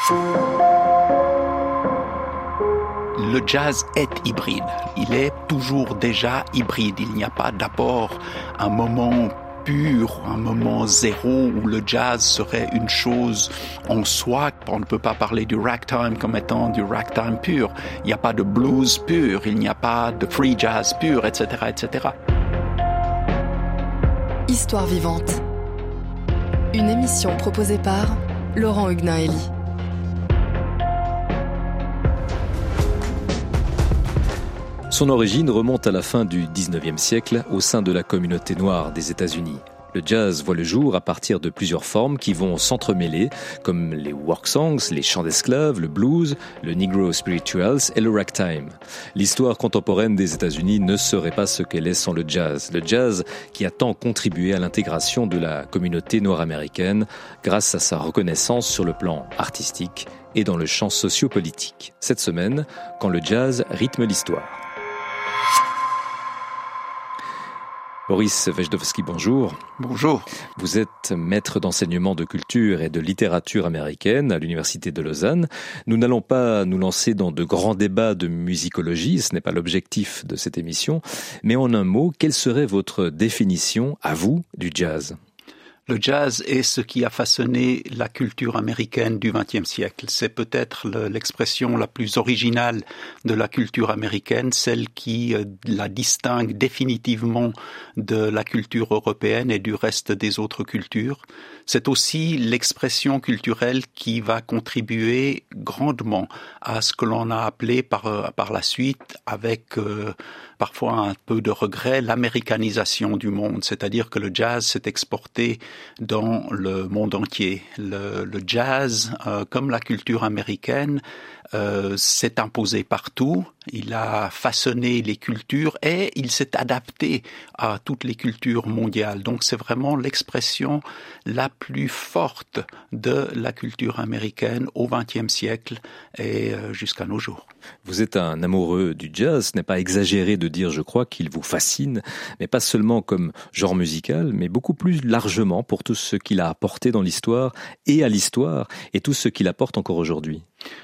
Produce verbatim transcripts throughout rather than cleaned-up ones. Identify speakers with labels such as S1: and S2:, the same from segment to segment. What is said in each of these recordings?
S1: Le jazz est hybride. Il est toujours déjà hybride. Il n'y a pas d'abord un moment pur, un moment zéro où le jazz serait une chose en soi. On ne peut pas parler du ragtime comme étant du ragtime pur. Il n'y a pas de blues pur, il n'y a pas de free jazz pur, et cetera, et cetera.
S2: Histoire vivante. Une émission proposée par Laurent Huguenin-Hélie.
S3: Son origine remonte à la fin du dix-neuvième siècle au sein de la communauté noire des États-Unis. Le jazz voit le jour à partir de plusieurs formes qui vont s'entremêler, comme les work songs, les chants d'esclaves, le blues, le negro spirituals et le ragtime. L'histoire contemporaine des États-Unis ne serait pas ce qu'elle est sans le jazz. Le jazz qui a tant contribué à l'intégration de la communauté nord-américaine grâce à sa reconnaissance sur le plan artistique et dans le champ socio-politique. Cette semaine, quand le jazz rythme l'histoire. Boris Wejdowski, bonjour.
S1: Bonjour.
S3: Vous êtes maître d'enseignement de culture et de littérature américaine à l'Université de Lausanne. Nous n'allons pas nous lancer dans de grands débats de musicologie, ce n'est pas l'objectif de cette émission, mais en un mot, quelle serait votre définition, à vous, du jazz ?
S1: Le jazz est ce qui a façonné la culture américaine du vingtième siècle. C'est peut-être le, l'expression la plus originale de la culture américaine, celle qui euh, la distingue définitivement de la culture européenne et du reste des autres cultures. C'est aussi l'expression culturelle qui va contribuer grandement à ce que l'on a appelé par, par la suite, avec euh, parfois un peu de regret, l'américanisation du monde. C'est-à-dire que le jazz s'est exporté dans le monde entier. Le, le jazz, euh, comme la culture américaine, euh, s'est imposé partout. Il a façonné les cultures et il s'est adapté à toutes les cultures mondiales. Donc c'est vraiment l'expression la plus forte de la culture américaine au vingtième siècle et euh, jusqu'à nos jours.
S3: Vous êtes un amoureux du jazz, ce n'est pas exagéré de dire, je crois, qu'il vous fascine, mais pas seulement comme genre musical, mais beaucoup plus largement pour tout ce qu'il a apporté dans l'histoire et à l'histoire, et tout ce qu'il apporte encore aujourd'hui.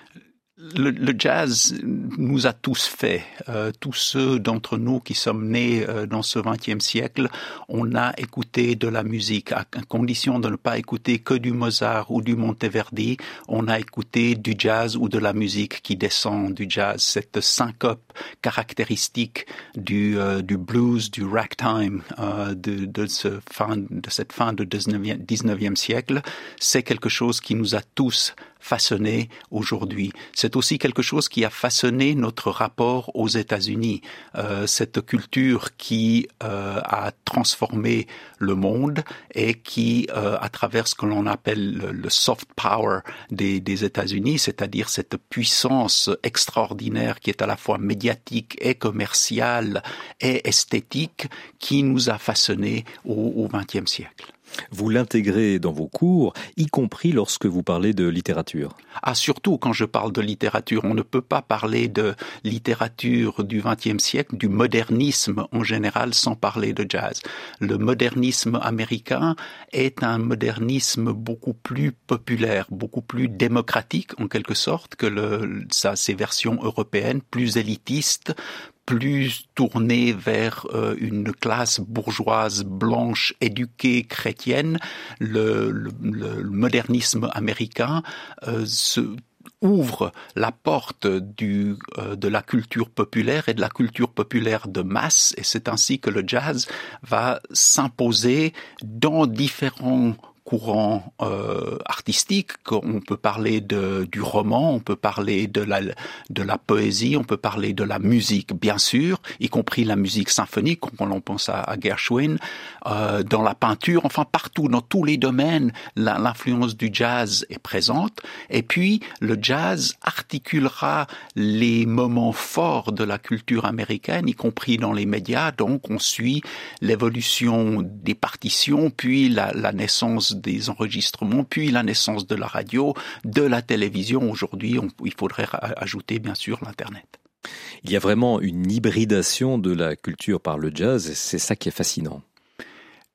S1: Le, le jazz nous a tous fait, euh, tous ceux d'entre nous qui sommes nés euh, dans ce vingtième siècle, on a écouté de la musique, à condition de ne pas écouter que du Mozart ou du Monteverdi, on a écouté du jazz ou de la musique qui descend du jazz, cette syncope caractéristique du, euh, du blues, du ragtime, euh, de, de, ce fin, de cette fin du dix-neuvième siècle, c'est quelque chose qui nous a tous façonné aujourd'hui. C'est aussi quelque chose qui a façonné notre rapport aux États-Unis. Euh, cette culture qui euh, a transformé le monde et qui, euh, à travers ce que l'on appelle le, le soft power des, des États-Unis, c'est-à-dire cette puissance extraordinaire qui est à la fois médiatique et commerciale et esthétique, qui nous a façonné au, au vingtième siècle.
S3: Vous l'intégrez dans vos cours, y compris lorsque vous parlez de littérature.
S1: Ah, surtout quand je parle de littérature. On ne peut pas parler de littérature du vingtième siècle, du modernisme en général, sans parler de jazz. Le modernisme américain est un modernisme beaucoup plus populaire, beaucoup plus démocratique, en quelque sorte, que le, ça, ses versions européennes, plus élitistes, plus tourné vers euh, une classe bourgeoise, blanche, éduquée, chrétienne. Le, le, le modernisme américain euh, se ouvre la porte du, euh, de la culture populaire et de la culture populaire de masse, et c'est ainsi que le jazz va s'imposer dans différents courant euh, artistique. On peut parler de, du roman, on peut parler de la, de la poésie, on peut parler de la musique, bien sûr, y compris la musique symphonique, quand on pense à, à Gershwin, euh, dans la peinture, enfin partout, dans tous les domaines, la, l'influence du jazz est présente. Et puis, le jazz articulera les moments forts de la culture américaine, y compris dans les médias. Donc, on suit l'évolution des partitions, puis la, la naissance des enregistrements, puis la naissance de la radio, de la télévision. Aujourd'hui, on, il faudrait ajouter bien sûr l'Internet.
S3: Il y a vraiment une hybridation de la culture par le jazz, et c'est ça qui est fascinant.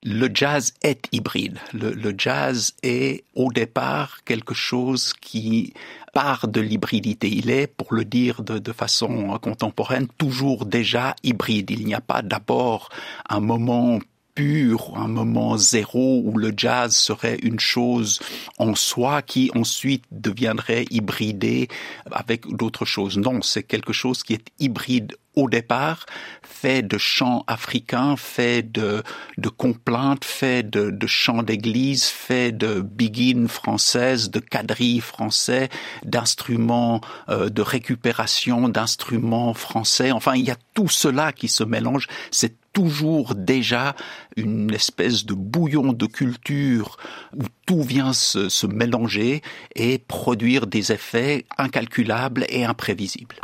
S1: Le jazz est hybride. Le, le jazz est au départ quelque chose qui part de l'hybridité. Il est, pour le dire de, de façon contemporaine, toujours déjà hybride. Il n'y a pas d'abord un moment pur, un moment zéro où le jazz serait une chose en soi qui ensuite deviendrait hybridée avec d'autres choses. Non, c'est quelque chose qui est hybride au départ, fait de chants africains, fait de, de complaintes, fait de, de chants d'église, fait de biguines françaises, de quadrilles français, d'instruments euh, de récupération, d'instruments français. Enfin, il y a tout cela qui se mélange. C'est toujours déjà une espèce de bouillon de culture où tout vient se, se mélanger et produire des effets incalculables et imprévisibles.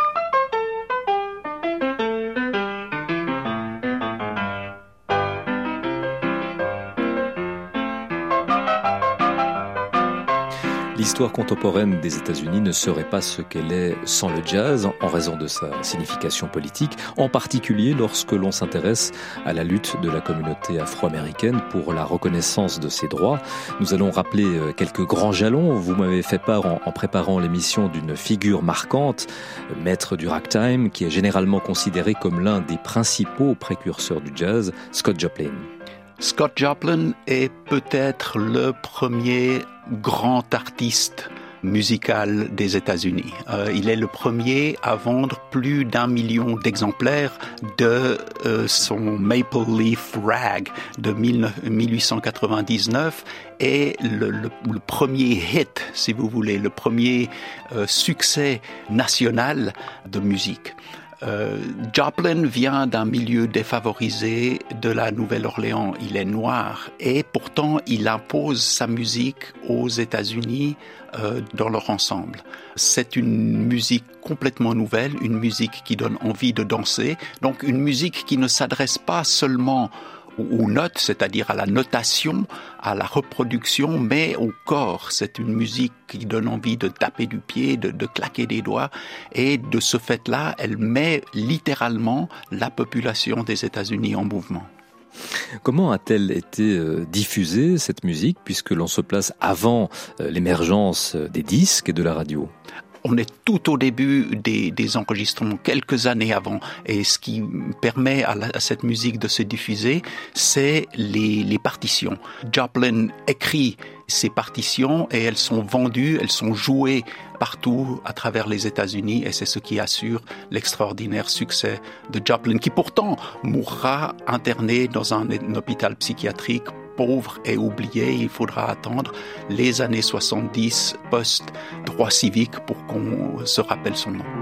S3: L'histoire contemporaine des États-Unis ne serait pas ce qu'elle est sans le jazz, en raison de sa signification politique, en particulier lorsque l'on s'intéresse à la lutte de la communauté afro-américaine pour la reconnaissance de ses droits. Nous allons rappeler quelques grands jalons. Vous m'avez fait part en, en préparant l'émission d'une figure marquante, maître du ragtime, qui est généralement considéré comme l'un des principaux précurseurs du jazz, Scott Joplin.
S1: Scott Joplin est peut-être le premier grand artiste musical des États-Unis. Euh, il est le premier à vendre plus d'un million d'exemplaires de euh, son Maple Leaf Rag de mille huit cent quatre-vingt-dix-neuf et le, le, le premier hit, si vous voulez, le premier euh, succès national de musique. Euh, Joplin vient d'un milieu défavorisé de la Nouvelle-Orléans. Il est noir et pourtant il impose sa musique aux États-Unis euh, dans leur ensemble. C'est une musique complètement nouvelle, une musique qui donne envie de danser, donc une musique qui ne s'adresse pas seulement aux notes, c'est-à-dire à la notation, à la reproduction, mais au corps. C'est une musique qui donne envie de taper du pied, de, de claquer des doigts, et de ce fait-là, elle met littéralement la population des États-Unis en mouvement.
S3: Comment a-t-elle été euh, diffusée, cette musique, puisque l'on se place avant euh, l'émergence des disques et de la radio ?
S1: On est tout au début des, des enregistrements, quelques années avant. Et ce qui permet à, la, à cette musique de se diffuser, c'est les, les partitions. Joplin écrit ces partitions et elles sont vendues, elles sont jouées partout à travers les États-Unis et c'est ce qui assure l'extraordinaire succès de Joplin, qui pourtant mourra interné dans un, un hôpital psychiatrique pauvre et oublié. Il faudra attendre les années soixante-dix post-droit civique pour qu'on se rappelle son nom.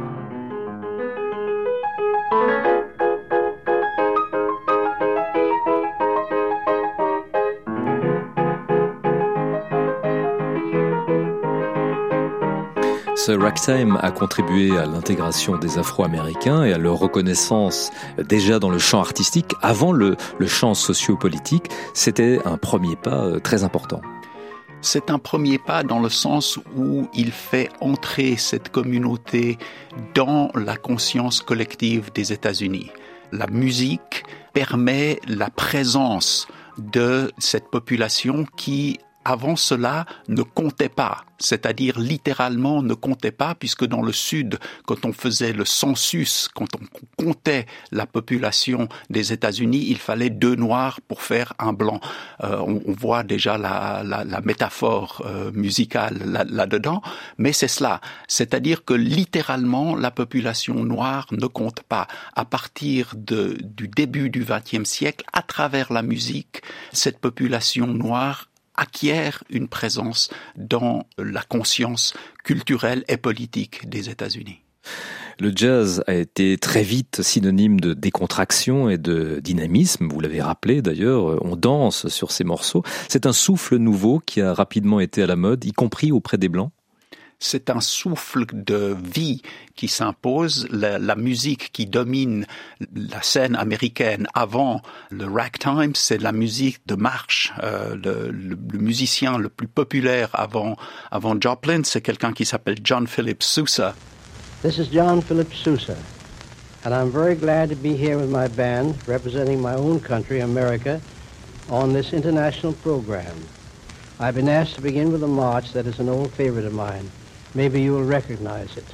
S3: Ce ragtime a contribué à l'intégration des Afro-Américains et à leur reconnaissance déjà dans le champ artistique. Avant le, le champ socio-politique, c'était un premier pas très important.
S1: C'est un premier pas dans le sens où il fait entrer cette communauté dans la conscience collective des États-Unis. La musique permet la présence de cette population qui, avant cela, ne comptait pas, c'est-à-dire littéralement ne comptait pas, puisque dans le Sud, quand on faisait le census, quand on comptait la population des États-Unis, il fallait deux Noirs pour faire un Blanc. Euh, on, on voit déjà la, la, la métaphore euh, musicale là, là-dedans, mais c'est cela, c'est-à-dire que littéralement, la population noire ne compte pas. À partir de, du début du vingtième siècle, à travers la musique, cette population noire acquiert une présence dans la conscience culturelle et politique des États-Unis.
S3: Le jazz a été très vite synonyme de décontraction et de dynamisme, vous l'avez rappelé d'ailleurs, on danse sur ces morceaux. C'est un souffle nouveau qui a rapidement été à la mode, y compris auprès des Blancs.
S1: C'est un souffle de vie qui s'impose. La, la musique qui domine la scène américaine avant le ragtime, c'est la musique de marche. Euh, le, le, le musicien le plus populaire avant, avant Joplin, c'est quelqu'un qui s'appelle John Philip Sousa.
S4: This is John Philip Sousa, and I'm very glad to be here with my band, representing my own country, America, on this international program. I've been asked to begin with a march that is an old favorite of mine. Maybe you will recognize it.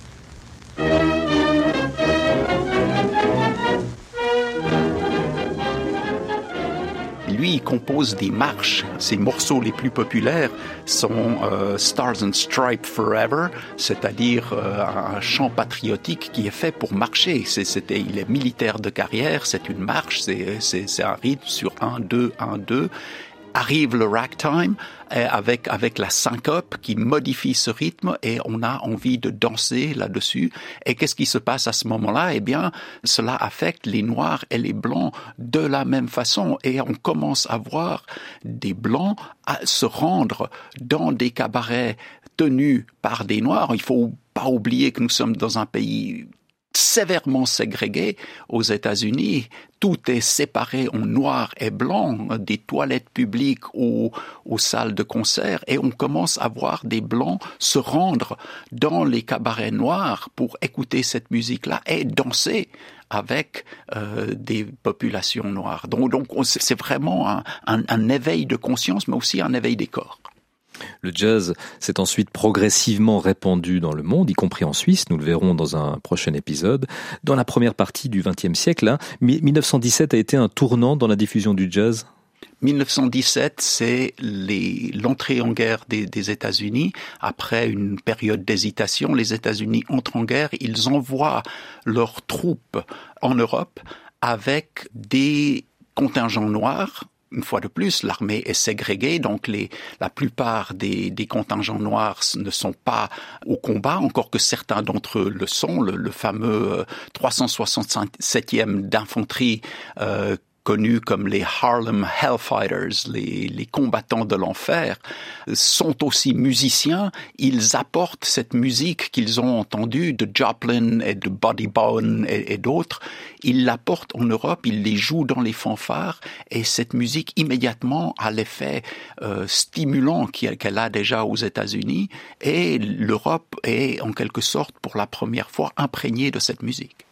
S1: Lui, il compose des marches. Ses morceaux les plus populaires sont euh, Stars and Stripes Forever, c'est-à-dire euh, un chant patriotique qui est fait pour marcher. C'est, c'était, il est militaire de carrière, c'est une marche, c'est, c'est, c'est un rythme sur un, deux, un, deux. Arrive le ragtime avec avec la syncope qui modifie ce rythme et on a envie de danser là-dessus. Et qu'est-ce qui se passe à ce moment-là? Eh bien, cela affecte les Noirs et les Blancs de la même façon et on commence à voir des Blancs à se rendre dans des cabarets tenus par des Noirs. Il faut pas oublier que nous sommes dans un pays sévèrement ségrégué aux États-Unis. Tout est séparé en noir et blanc, des toilettes publiques aux, aux salles de concert, et on commence à voir des Blancs se rendre dans les cabarets noirs pour écouter cette musique-là et danser avec euh, des populations noires. Donc, donc c'est vraiment un, un, un éveil de conscience, mais aussi un éveil des corps.
S3: Le jazz s'est ensuite progressivement répandu dans le monde, y compris en Suisse, nous le verrons dans un prochain épisode. Dans la première partie du vingtième siècle, hein, mille neuf cent dix-sept a été un tournant dans la diffusion du jazz.
S1: mille neuf cent dix-sept, c'est les, l'entrée en guerre des, des États-Unis. Après une période d'hésitation, les États-Unis entrent en guerre, ils envoient leurs troupes en Europe avec des contingents noirs. Une fois de plus, l'armée est ségrégée, donc les, la plupart des, des contingents noirs ne sont pas au combat, encore que certains d'entre eux le sont. Le, le fameux trois cent soixante-septième d'infanterie euh, connus comme les Harlem Hellfighters, les, les combattants de l'enfer, sont aussi musiciens. Ils apportent cette musique qu'ils ont entendue de Joplin et de Buddy Bowen et, et d'autres. Ils l'apportent en Europe, ils les jouent dans les fanfares et cette musique immédiatement a l'effet euh, stimulant qu'elle a déjà aux États-Unis et l'Europe est en quelque sorte pour la première fois imprégnée de cette musique.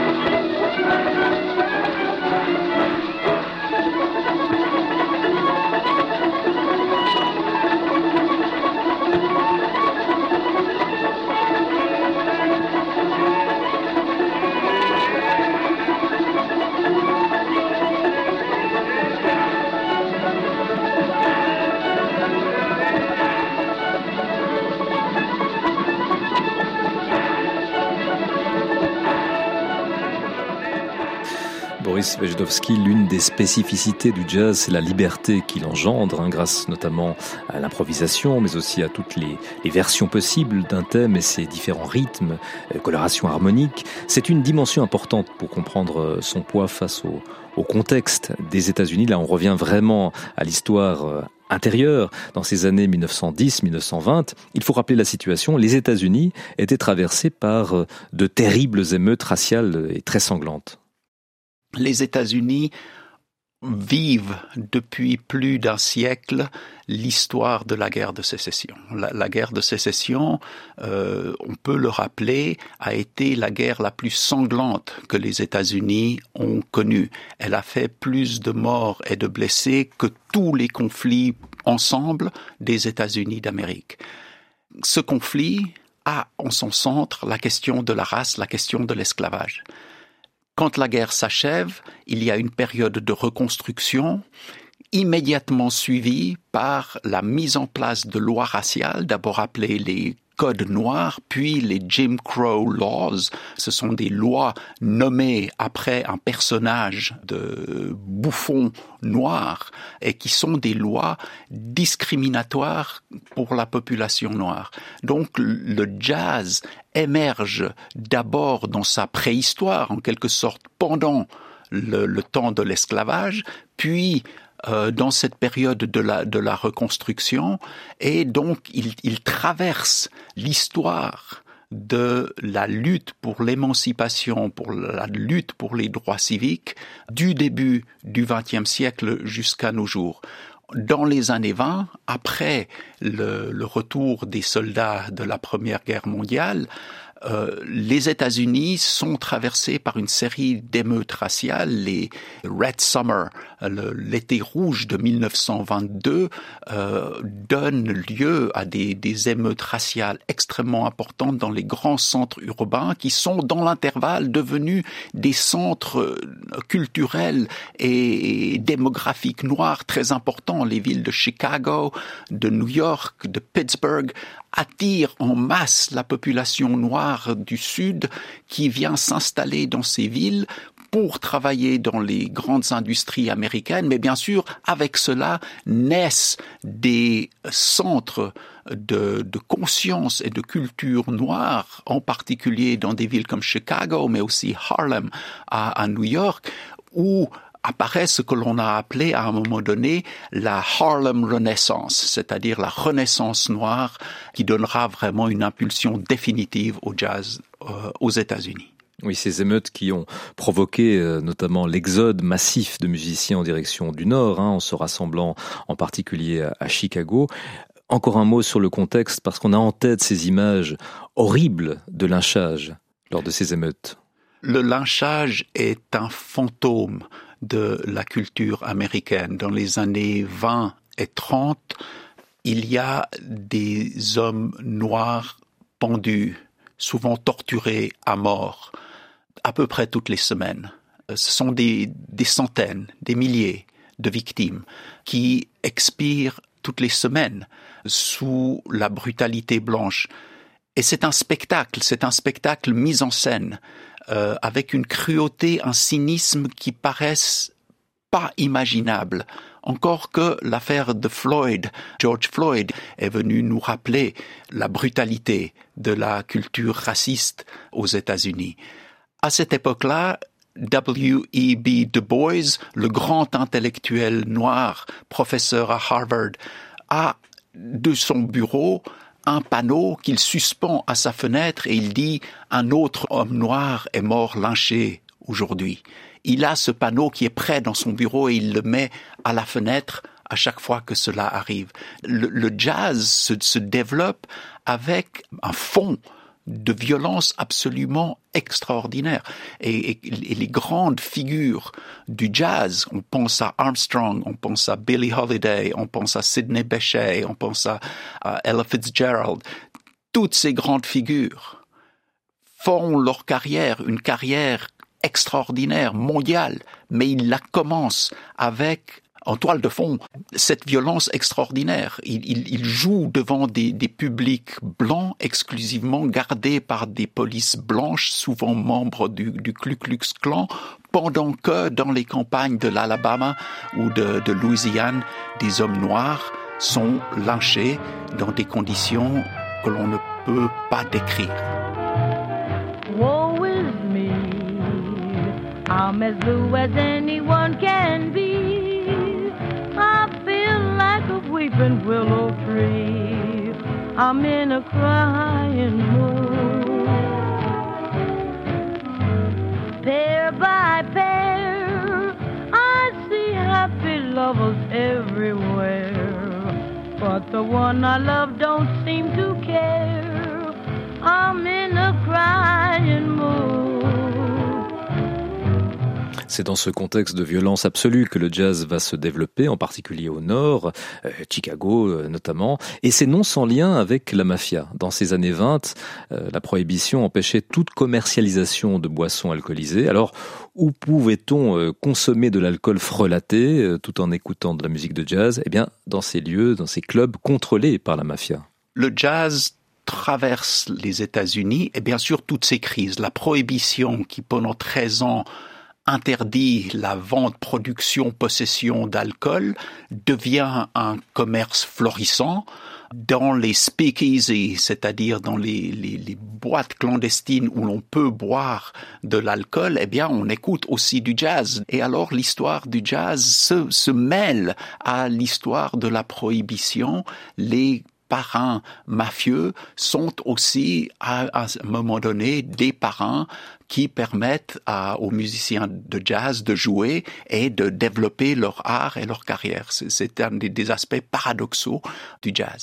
S3: Boris Wejdowski, l'une des spécificités du jazz, c'est la liberté qu'il engendre, hein, grâce notamment à l'improvisation, mais aussi à toutes les, les versions possibles d'un thème et ses différents rythmes, euh, colorations harmoniques. C'est une dimension importante pour comprendre son poids face au, au contexte des États-Unis. Là, on revient vraiment à l'histoire euh, intérieure. Dans ces années mille neuf cent dix mille neuf cent vingt, il faut rappeler la situation. Les États-Unis étaient traversés par euh, de terribles émeutes raciales et très sanglantes.
S1: Les États-Unis vivent depuis plus d'un siècle l'histoire de la guerre de sécession. La, la guerre de sécession, euh, on peut le rappeler, a été la guerre la plus sanglante que les États-Unis ont connue. Elle a fait plus de morts et de blessés que tous les conflits ensemble des États-Unis d'Amérique. Ce conflit a en son centre la question de la race, la question de l'esclavage. Quand la guerre s'achève, il y a une période de reconstruction immédiatement suivie par la mise en place de lois raciales, d'abord appelées les codes noirs, puis les Jim Crow Laws. Ce sont des lois nommées après un personnage de bouffon noir et qui sont des lois discriminatoires pour la population noire. Donc le jazz émerge d'abord dans sa préhistoire, en quelque sorte, pendant le, le temps de l'esclavage, puis euh, dans cette période de la, de la reconstruction, et donc il, il traverse l'histoire de la lutte pour l'émancipation, pour la lutte pour les droits civiques, du début du vingtième siècle jusqu'à nos jours. Dans les années vingt, après le, le retour des soldats de la Première Guerre mondiale, Euh, les États-Unis sont traversés par une série d'émeutes raciales. Les Red Summer, le, l'été rouge de mille neuf cent vingt-deux, euh, donne lieu à des, des émeutes raciales extrêmement importantes dans les grands centres urbains qui sont dans l'intervalle devenus des centres culturels et démographiques noirs très importants. Les villes de Chicago, de New York, de Pittsburgh attirent en masse la population noire du Sud qui vient s'installer dans ces villes pour travailler dans les grandes industries américaines, mais bien sûr, avec cela, naissent des centres de, de conscience et de culture noire, en particulier dans des villes comme Chicago, mais aussi Harlem à, à New York, où apparaît ce que l'on a appelé à un moment donné la Harlem Renaissance, c'est-à-dire la Renaissance noire qui donnera vraiment une impulsion définitive au jazz euh, aux États-Unis.
S3: Oui, ces émeutes qui ont provoqué euh, notamment l'exode massif de musiciens en direction du Nord, hein, en se rassemblant en particulier à, à Chicago. Encore un mot sur le contexte, parce qu'on a en tête ces images horribles de lynchage lors de ces émeutes.
S1: Le lynchage est un fantôme de la culture américaine. Dans les années vingt et trente, il y a des hommes noirs pendus, souvent torturés à mort, à peu près toutes les semaines. Ce sont des, des centaines, des milliers de victimes qui expirent toutes les semaines sous la brutalité blanche. Et c'est un spectacle, c'est un spectacle mis en scène, euh, avec une cruauté, un cynisme qui paraissent pas imaginables. Encore que l'affaire de Floyd, George Floyd, est venue nous rappeler la brutalité de la culture raciste aux États-Unis. À cette époque-là, W E B Du Bois, le grand intellectuel noir, professeur à Harvard, a de son bureau un panneau qu'il suspend à sa fenêtre et il dit « Un autre homme noir est mort lynché aujourd'hui ». Il a ce panneau qui est prêt dans son bureau et il le met à la fenêtre à chaque fois que cela arrive. Le, le jazz se, se développe avec un fond de violence absolument extraordinaire. Et, et, et les grandes figures du jazz, on pense à Armstrong, on pense à Billie Holiday, on pense à Sidney Bechet, on pense à, à Ella Fitzgerald, toutes ces grandes figures font leur carrière, une carrière extraordinaire, mondiale, mais ils la commencent avec, en toile de fond, cette violence extraordinaire. Ils, ils, ils jouent devant des, des publics blancs exclusivement gardés par des polices blanches, souvent membres du, du Ku Klux Klan, pendant que dans les campagnes de l'Alabama ou de, de Louisiane, des hommes noirs sont lynchés dans des conditions que l'on ne peut pas décrire.
S5: Woe is me, I'm as blue as anyone can be. I feel like a weeping willow tree. I'm in a crying mood. Pair by pair, I see happy lovers everywhere. But the one I love don't seem to care. I'm in a crying mood.
S3: C'est dans ce contexte de violence absolue que le jazz va se développer, en particulier au Nord, euh, Chicago euh, notamment, et c'est non sans lien avec la mafia. Dans ces années vingt, euh, la prohibition empêchait toute commercialisation de boissons alcoolisées. Alors, où pouvait-on euh, consommer de l'alcool frelaté euh, tout en écoutant de la musique de jazz ? Eh bien, dans ces lieux, dans ces clubs contrôlés par la mafia.
S1: Le jazz traverse les États-Unis et bien sûr toutes ces crises. La prohibition qui pendant treize ans interdit la vente, production, possession d'alcool devient un commerce florissant. Dans les speakeasy, c'est-à-dire dans les, les, les boîtes clandestines où l'on peut boire de l'alcool, eh bien, on écoute aussi du jazz. Et alors, l'histoire du jazz se, se mêle à l'histoire de la prohibition. Les parrains mafieux sont aussi, à, à un moment donné, des parrains qui permettent à, aux musiciens de jazz de jouer et de développer leur art et leur carrière. C'est, c'est un des, des aspects paradoxaux du jazz.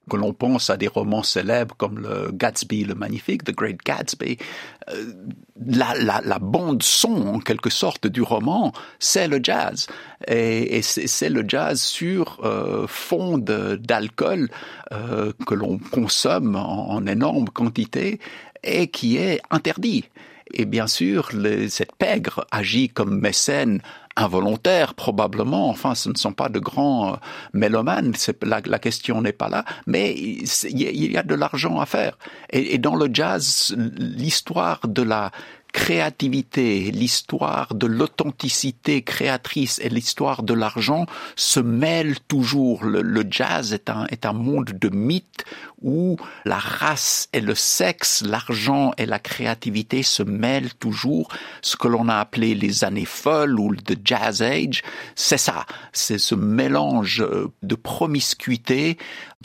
S1: que l'on pense à des romans célèbres comme le Gatsby le Magnifique, The Great Gatsby, euh, la, la, la bande son, en quelque sorte, du roman, c'est le jazz. Et, et c'est, c'est le jazz sur euh, fond de, d'alcool euh, que l'on consomme en, en énorme quantité et qui est interdit. Et bien sûr, le, cette pègre agit comme mécène involontaire probablement, enfin ce ne sont pas de grands euh, mélomanes, c'est, la, la question n'est pas là, mais il y a de l'argent à faire. Et, et dans le jazz, l'histoire de la créativité, l'histoire de l'authenticité créatrice et l'histoire de l'argent se mêlent toujours. Le, le jazz est un, est un monde de mythes où la race et le sexe, l'argent et la créativité se mêlent toujours. Ce que l'on a appelé les années folles ou the jazz age, c'est ça. C'est ce mélange de promiscuité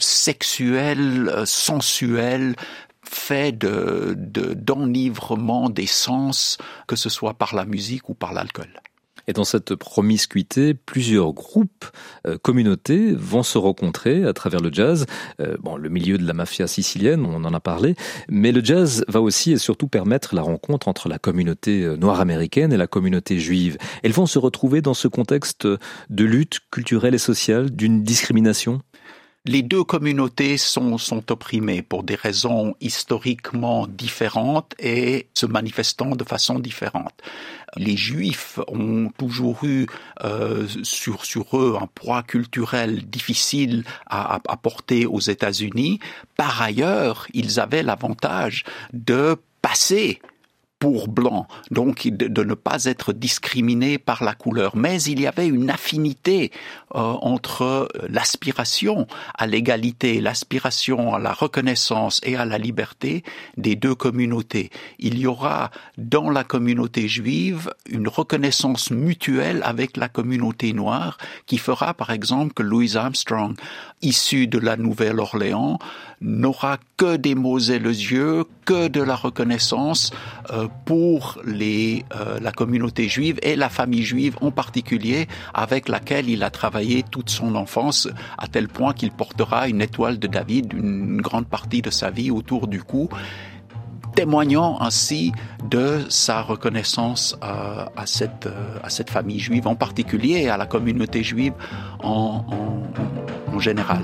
S1: sexuelle, sensuelle, fait de, de, d'enivrement des sens, que ce soit par la musique ou par l'alcool.
S3: Et dans cette promiscuité, plusieurs groupes, euh, communautés vont se rencontrer à travers le jazz. Euh, bon, le milieu de la mafia sicilienne, on en a parlé, mais le jazz va aussi et surtout permettre la rencontre entre la communauté noire américaine et la communauté juive. Elles vont se retrouver dans ce contexte de lutte culturelle et sociale, d'une discrimination.
S1: Les deux communautés sont, sont opprimées pour des raisons historiquement différentes et se manifestant de façon différente. Les Juifs ont toujours eu euh, sur, sur eux un poids culturel difficile à, à, à porter aux États-Unis. Par ailleurs, ils avaient l'avantage de passer pour blanc, donc de, de ne pas être discriminé par la couleur. Mais il y avait une affinité euh, entre l'aspiration à l'égalité, l'aspiration à la reconnaissance et à la liberté des deux communautés. Il y aura dans la communauté juive une reconnaissance mutuelle avec la communauté noire qui fera par exemple que Louis Armstrong, issu de la Nouvelle-Orléans, n'aura que des mots et les yeux, que de la reconnaissance euh, pour les, euh, la communauté juive et la famille juive en particulier, avec laquelle il a travaillé toute son enfance, à tel point qu'il portera une étoile de David une grande partie de sa vie autour du cou, témoignant ainsi de sa reconnaissance euh, à, cette, euh, à cette famille juive en particulier et à la communauté juive en, en, en général.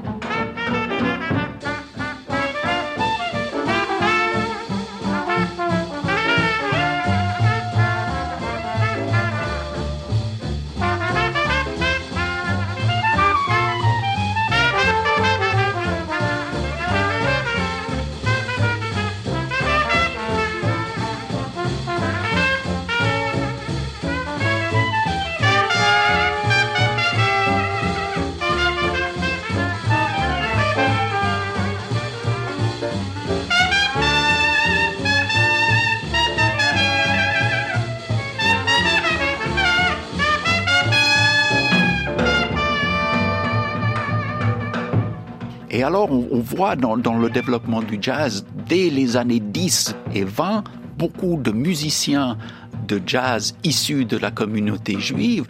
S1: Et alors, on, on voit dans, dans le développement du jazz, dès les années dix et vingt, beaucoup de musiciens de jazz issus de la communauté juive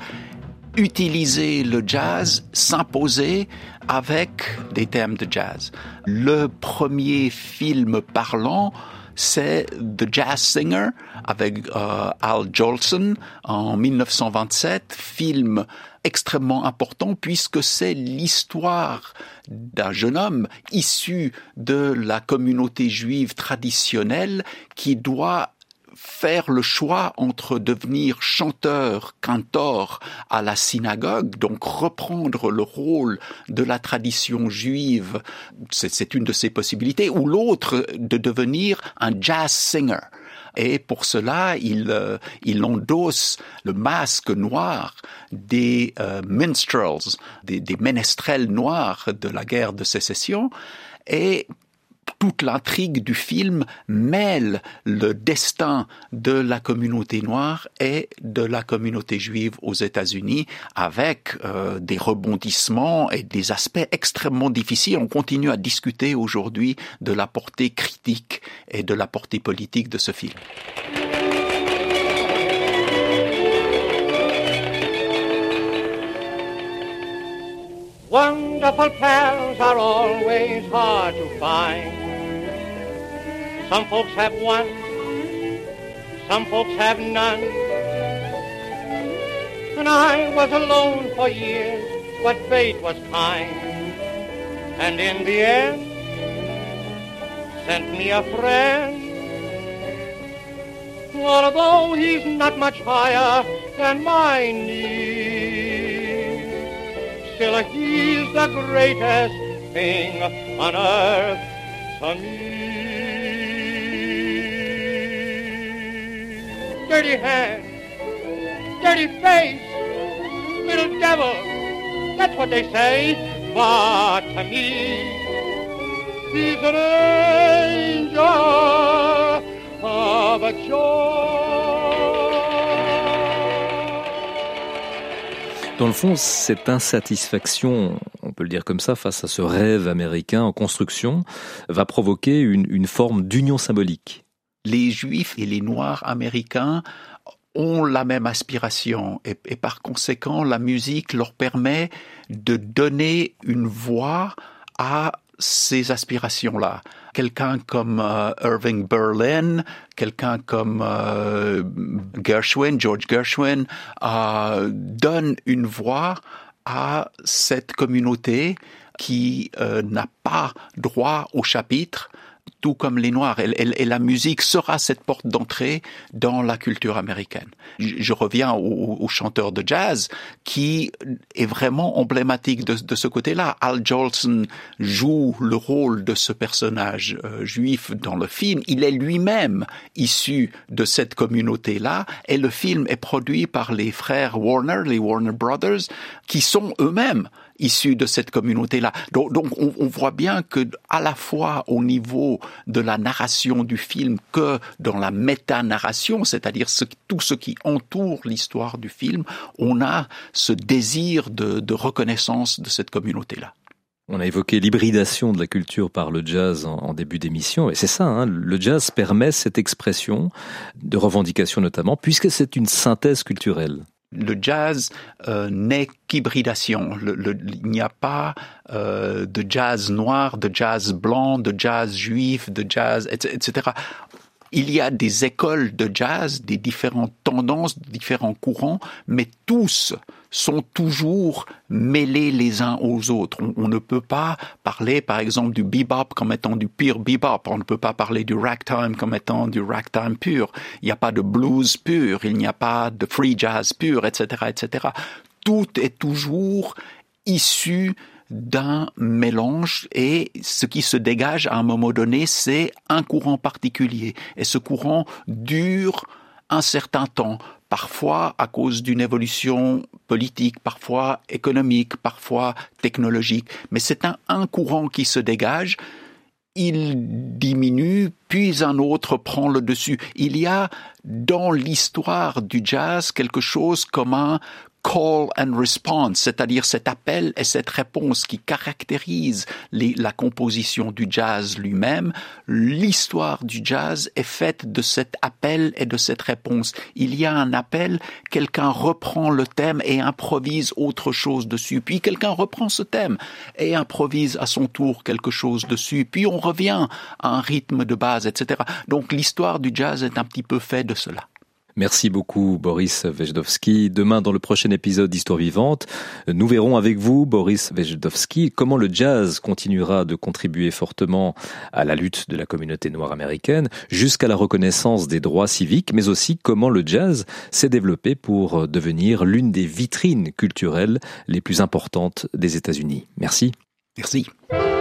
S1: utiliser le jazz, s'imposer avec des thèmes de jazz. Le premier film parlant, c'est The Jazz Singer avec euh, Al Jolson en dix-neuf cent vingt-sept, film extrêmement important puisque c'est l'histoire d'un jeune homme issu de la communauté juive traditionnelle qui doit faire le choix entre devenir chanteur, cantor à la synagogue, donc reprendre le rôle de la tradition juive, c'est, c'est une de ses possibilités, ou l'autre de devenir un jazz singer. Et pour cela, il, euh, il endosse le masque noir des euh, minstrels, des, des ménestrels noirs de la guerre de sécession, et toute l'intrigue du film mêle le destin de la communauté noire et de la communauté juive aux États-Unis avec euh, des rebondissements et des aspects extrêmement difficiles. On continue à discuter aujourd'hui de la portée critique et de la portée politique de ce film.
S6: Wonderful pals are always hard to find. Some folks have one, some folks have none. And I was alone for years, but fate was kind. And in the end, sent me a friend. Although he's not much higher than my knees, still he's the greatest thing on earth to me. Dirty hand, dirty face, little devil, that's what they say. But to me, he's an angel of a joy.
S3: Dans le fond, cette insatisfaction, on peut le dire comme ça, face à ce rêve américain en construction, va provoquer une, une forme d'union symbolique.
S1: Les Juifs et les Noirs américains ont la même aspiration et, et par conséquent, la musique leur permet de donner une voix à ces aspirations-là. Quelqu'un comme euh, Irving Berlin, quelqu'un comme euh, Gershwin, George Gershwin, euh, donne une voix à cette communauté qui euh, n'a pas droit au chapitre, tout comme les Noirs. Et, et, et la musique sera cette porte d'entrée dans la culture américaine. Je, je reviens au, au chanteur de jazz qui est vraiment emblématique de, de ce côté-là. Al Jolson joue le rôle de ce personnage euh, juif dans le film. Il est lui-même issu de cette communauté-là et le film est produit par les frères Warner, les Warner Brothers, qui sont eux-mêmes issus de cette communauté-là. Donc, donc on, on voit bien que à la fois au niveau de la narration du film que dans la méta-narration, c'est-à-dire ce, tout ce qui entoure l'histoire du film, on a ce désir de, de reconnaissance de cette communauté-là.
S3: On a évoqué l'hybridation de la culture par le jazz en, en début d'émission, et c'est ça, hein, le jazz permet cette expression de revendication notamment, puisque c'est une synthèse culturelle.
S1: Le jazz euh, n'est qu'hybridation. Le, le, il n'y a pas euh, de jazz noir, de jazz blanc, de jazz juif, de jazz, et cetera. Il y a des écoles de jazz, des différentes tendances, différents courants, mais tous sont toujours mêlés les uns aux autres. On, on ne peut pas parler, par exemple, du bebop comme étant du pur bebop. On ne peut pas parler du ragtime comme étant du ragtime pur. Il n'y a pas de blues pur, il n'y a pas de free jazz pur, et cetera, et cetera. Tout est toujours issu d'un mélange et ce qui se dégage à un moment donné, c'est un courant particulier. Et ce courant dure un certain temps, parfois à cause d'une évolution politique, parfois économique, parfois technologique. Mais c'est un, un courant qui se dégage, il diminue, puis un autre prend le dessus. Il y a dans l'histoire du jazz quelque chose comme un call and response, c'est-à-dire cet appel et cette réponse qui caractérise les, la composition du jazz lui-même. L'histoire du jazz est faite de cet appel et de cette réponse. Il y a un appel, quelqu'un reprend le thème et improvise autre chose dessus, puis quelqu'un reprend ce thème et improvise à son tour quelque chose dessus, puis on revient à un rythme de base, et cetera. Donc l'histoire du jazz est un petit peu faite de cela.
S3: Merci beaucoup Boris Wejdowski. Demain, dans le prochain épisode d'Histoire vivante, nous verrons avec vous, Boris Wejdowski, comment le jazz continuera de contribuer fortement à la lutte de la communauté noire américaine jusqu'à la reconnaissance des droits civiques, mais aussi comment le jazz s'est développé pour devenir l'une des vitrines culturelles les plus importantes des États-Unis. Merci.
S1: Merci.